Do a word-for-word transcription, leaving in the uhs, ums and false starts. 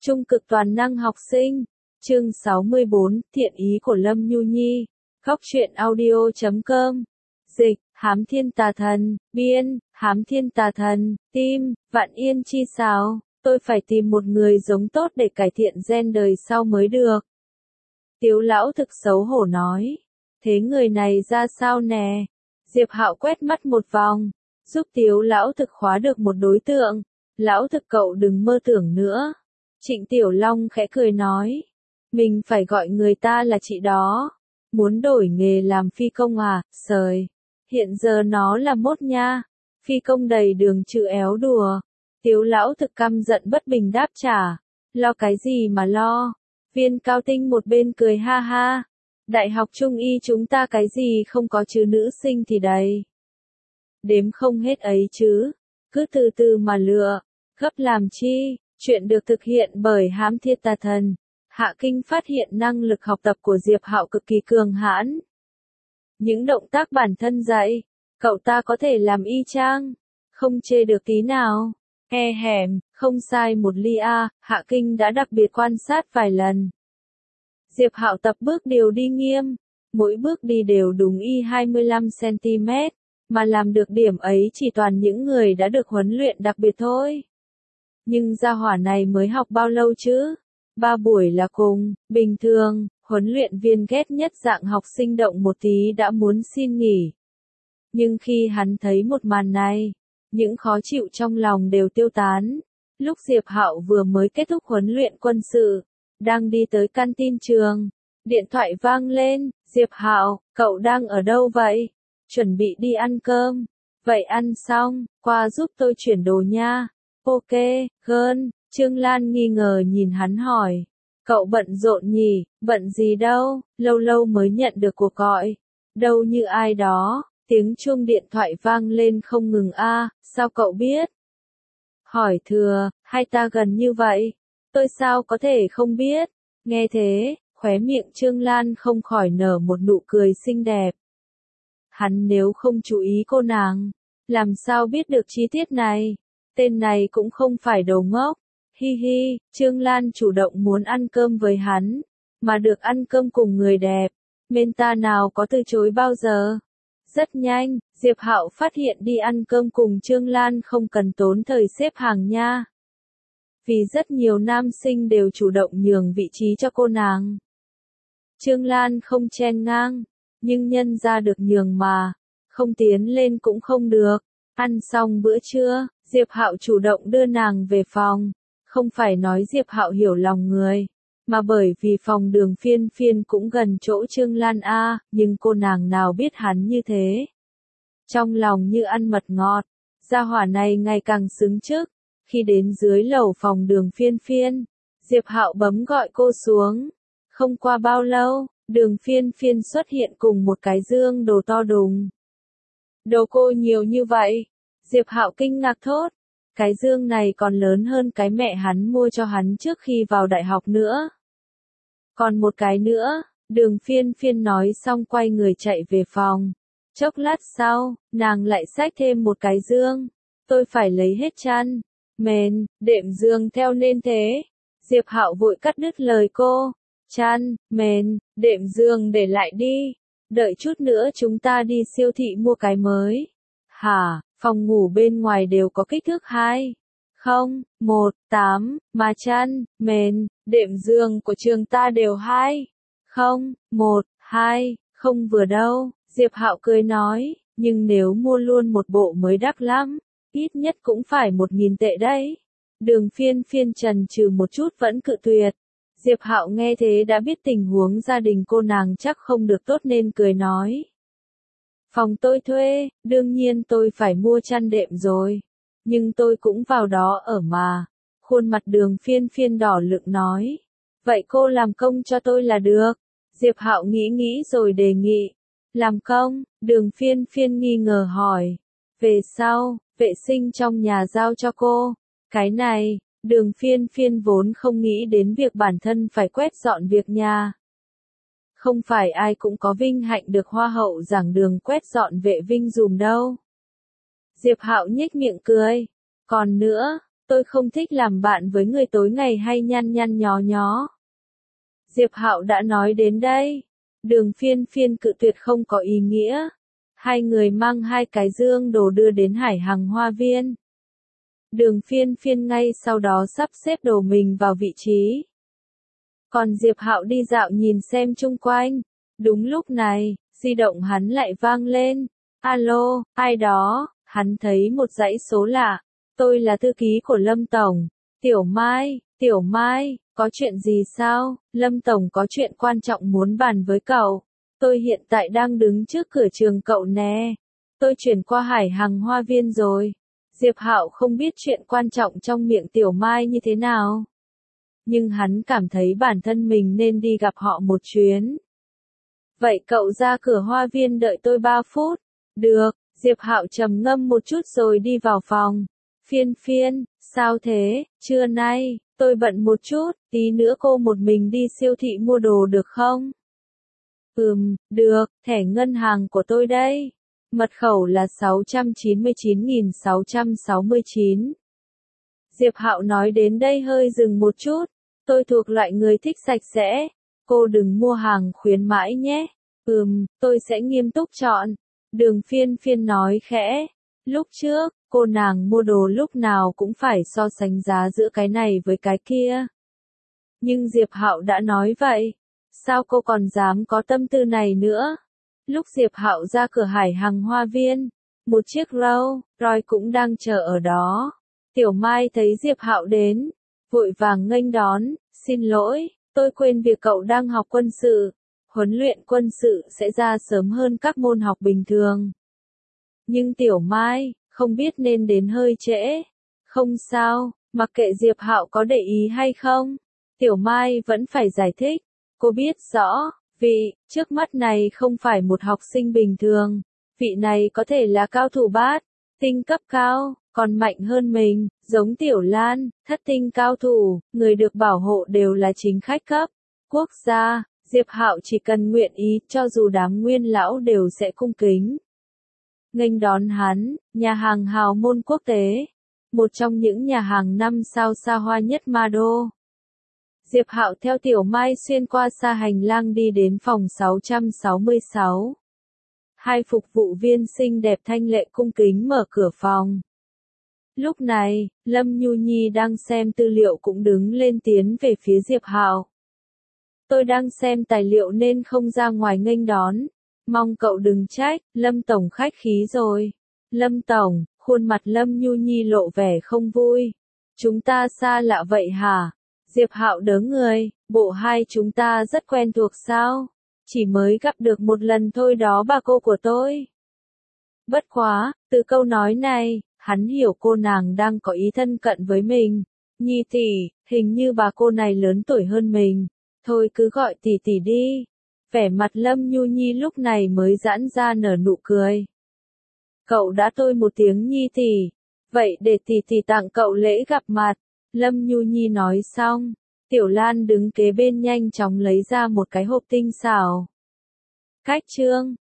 Trung cực toàn năng học sinh. Chương sáu mươi bốn, thiện ý của Lâm Nhu Nhi. Góc truyện audio chấm com. Dịch, Hám Thiên Tà Thần, biên, Hám Thiên Tà Thần, tim, Vạn Yên Chi sao, tôi phải tìm một người giống tốt để cải thiện gen đời sau mới được. Tiếu lão thực xấu hổ nói. Thế người này ra sao nè? Diệp Hạo quét mắt một vòng, giúp Tiếu lão thực khóa được một đối tượng. Lão thực cậu đừng mơ tưởng nữa. Trịnh Tiểu Long khẽ cười nói. Mình phải gọi người ta là chị đó. Muốn đổi nghề làm phi công à, sời. Hiện giờ nó là mốt nha. Phi công đầy đường chữ éo đùa. Tiếu lão thực căm giận bất bình đáp trả. Lo cái gì mà lo. Viên Cao Tinh một bên cười ha ha. Đại học Trung y chúng ta cái gì không có chứ nữ sinh thì đầy. Đếm không hết ấy chứ. Cứ từ từ mà lựa. Gấp làm chi. Chuyện được thực hiện bởi Hám Thiên Tà Thần. Hạ Kinh phát hiện năng lực học tập của Diệp Hạo cực kỳ cường hãn. Những động tác bản thân dạy, cậu ta có thể làm y chang, không chê được tí nào. E hẻm, không sai một ly a, Hạ Kinh đã đặc biệt quan sát vài lần. Diệp Hạo tập bước điều đi nghiêm, mỗi bước đi đều đúng y hai mươi lăm xăng-ti-mét, mà làm được điểm ấy chỉ toàn những người đã được huấn luyện đặc biệt thôi. Nhưng gia hỏa này mới học bao lâu chứ? Ba buổi là cùng, bình thường, huấn luyện viên ghét nhất dạng học sinh động một tí đã muốn xin nghỉ. Nhưng khi hắn thấy một màn này, những khó chịu trong lòng đều tiêu tán. Lúc Diệp Hạo vừa mới kết thúc huấn luyện quân sự, đang đi tới canteen trường, điện thoại vang lên, Diệp Hạo, cậu đang ở đâu vậy? Chuẩn bị đi ăn cơm. Vậy ăn xong, qua giúp tôi chuyển đồ nha. Ok, gơn. Trương Lan nghi ngờ nhìn hắn hỏi. Cậu bận rộn nhỉ, bận gì đâu, lâu lâu mới nhận được cuộc gọi. Đâu như ai đó, tiếng chuông điện thoại vang lên không ngừng a, sao cậu biết? Hỏi thừa, hai ta gần như vậy. Tôi sao có thể không biết? Nghe thế, khóe miệng Trương Lan không khỏi nở một nụ cười xinh đẹp. Hắn nếu không chú ý cô nàng, làm sao biết được chi tiết này? Tên này cũng không phải đồ ngốc. Hi hi, Trương Lan chủ động muốn ăn cơm với hắn, mà được ăn cơm cùng người đẹp, men ta nào có từ chối bao giờ. Rất nhanh, Diệp Hạo phát hiện đi ăn cơm cùng Trương Lan không cần tốn thời xếp hàng nha. Vì rất nhiều nam sinh đều chủ động nhường vị trí cho cô nàng. Trương Lan không chen ngang, nhưng nhân ra được nhường mà, không tiến lên cũng không được. Ăn xong bữa trưa, Diệp Hạo chủ động đưa nàng về phòng. Không phải nói Diệp Hạo hiểu lòng người, mà bởi vì phòng Đường Phiên Phiên cũng gần chỗ Trương Lan a, nhưng cô nàng nào biết hắn như thế. Trong lòng như ăn mật ngọt, gia hỏa này ngày càng xứng chức. Khi đến dưới lầu phòng Đường Phiên Phiên, Diệp Hạo bấm gọi cô xuống. Không qua bao lâu, Đường Phiên Phiên xuất hiện cùng một cái dương đồ to đùng. Đồ cô nhiều như vậy? Diệp Hạo kinh ngạc thốt. Cái dương này còn lớn hơn cái mẹ hắn mua cho hắn trước khi vào đại học nữa. Còn một cái nữa, Đường Phiên Phiên nói xong quay người chạy về phòng. Chốc lát sau, nàng lại xách thêm một cái dương. Tôi phải lấy hết chăn, mền, đệm giường theo nên thế. Diệp Hạo vội cắt đứt lời cô. Chăn, mền, đệm giường để lại đi. Đợi chút nữa chúng ta đi siêu thị mua cái mới. Hả? Phòng ngủ bên ngoài đều có kích thước hai, không, một, tám, mà chăn, mền, đệm giường của trường ta đều hai, không, một, hai, không vừa đâu. Diệp Hạo cười nói, nhưng nếu mua luôn một bộ mới đắt lắm, ít nhất cũng phải một nghìn tệ đấy. Đường Phiên Phiên chần chừ một chút vẫn cự tuyệt. Diệp Hạo nghe thế đã biết tình huống gia đình cô nàng chắc không được tốt nên cười nói. Phòng tôi thuê, đương nhiên tôi phải mua chăn đệm rồi. Nhưng tôi cũng vào đó ở mà. Khuôn mặt Đường Phiên Phiên đỏ lựng nói. Vậy cô làm công cho tôi là được. Diệp Hạo nghĩ nghĩ rồi đề nghị. Làm công? Đường Phiên Phiên nghi ngờ hỏi. Về sau, vệ sinh trong nhà giao cho cô. Cái này, Đường Phiên Phiên vốn không nghĩ đến việc bản thân phải quét dọn việc nhà. Không phải ai cũng có vinh hạnh được hoa hậu giảng đường quét dọn vệ vinh dùm đâu. Diệp Hạo nhếch miệng cười. Còn nữa, tôi không thích làm bạn với người tối ngày hay nhăn nhăn nhó nhó. Diệp Hạo đã nói đến đây. Đường Phiên Phiên cự tuyệt không có ý nghĩa. Hai người mang hai cái dương đồ đưa đến Hải Hằng Hoa Viên. Đường Phiên Phiên ngay sau đó sắp xếp đồ mình vào vị trí. Còn Diệp Hạo đi dạo nhìn xem chung quanh. Đúng lúc này, di động hắn lại vang lên. Alo, ai đó? Hắn thấy một dãy số lạ. Tôi là thư ký của Lâm Tổng. Tiểu Mai, Tiểu Mai, có chuyện gì sao? Lâm Tổng có chuyện quan trọng muốn bàn với cậu. Tôi hiện tại đang đứng trước cửa trường cậu nè. Tôi chuyển qua Hải Hằng Hoa Viên rồi. Diệp Hạo không biết chuyện quan trọng trong miệng Tiểu Mai như thế nào. Nhưng hắn cảm thấy bản thân mình nên đi gặp họ một chuyến. Vậy cậu ra cửa hoa viên đợi tôi ba phút. Được, Diệp Hạo trầm ngâm một chút rồi đi vào phòng. Phiên Phiên, sao thế, trưa nay, tôi bận một chút, tí nữa cô một mình đi siêu thị mua đồ được không? Ừm, được, thẻ ngân hàng của tôi đây. Mật khẩu là sáu chín chín nghìn sáu trăm sáu mươi chín. Diệp Hạo nói đến đây hơi dừng một chút. Tôi thuộc loại người thích sạch sẽ. Cô đừng mua hàng khuyến mãi nhé. Ừm, tôi sẽ nghiêm túc chọn. Đường Phiên Phiên nói khẽ. Lúc trước, cô nàng mua đồ lúc nào cũng phải so sánh giá giữa cái này với cái kia. Nhưng Diệp Hạo đã nói vậy. Sao cô còn dám có tâm tư này nữa? Lúc Diệp Hạo ra cửa Hải Hằng Hoa Viên, một chiếc Rolls Royce cũng đang chờ ở đó. Tiểu Mai thấy Diệp Hạo đến, vội vàng nghênh đón, xin lỗi, tôi quên việc cậu đang học quân sự. Huấn luyện quân sự sẽ ra sớm hơn các môn học bình thường. Nhưng Tiểu Mai, không biết nên đến hơi trễ. Không sao, mặc kệ Diệp Hạo có để ý hay không. Tiểu Mai vẫn phải giải thích. Cô biết rõ, vị trước mắt này không phải một học sinh bình thường. Vị này có thể là cao thủ bát, tinh cấp cao, còn mạnh hơn mình, giống Tiểu Lan, thất tinh cao thủ, người được bảo hộ đều là chính khách cấp. Quốc gia, Diệp Hạo chỉ cần nguyện ý, cho dù đám nguyên lão đều sẽ cung kính. Nghênh đón hắn, nhà hàng hào môn quốc tế, một trong những nhà hàng năm sao xa hoa nhất Ma Đô. Diệp Hạo theo Tiểu Mai xuyên qua xa hành lang đi đến phòng sáu sáu sáu. Hai phục vụ viên xinh đẹp thanh lệ cung kính mở cửa phòng. Lúc này, Lâm Nhu Nhi đang xem tư liệu cũng đứng lên tiến về phía Diệp Hạo. Tôi đang xem tài liệu nên không ra ngoài nghênh đón. Mong cậu đừng trách, Lâm Tổng khách khí rồi. Lâm Tổng, khuôn mặt Lâm Nhu Nhi lộ vẻ không vui. Chúng ta xa lạ vậy hả? Diệp Hạo đớ người, bộ hai chúng ta rất quen thuộc sao? Chỉ mới gặp được một lần thôi đó bà cô của tôi. Bất quá, từ câu nói này, hắn hiểu cô nàng đang có ý thân cận với mình. Nhi tỷ, hình như bà cô này lớn tuổi hơn mình. Thôi cứ gọi tỷ tỷ đi. Vẻ mặt Lâm Nhu Nhi lúc này mới giãn ra nở nụ cười. Cậu đã tôi một tiếng Nhi tỷ. Vậy để tỷ tỷ tặng cậu lễ gặp mặt. Lâm Nhu Nhi nói xong. Tiểu Lan đứng kế bên nhanh chóng lấy ra một cái hộp tinh xảo. Cách chương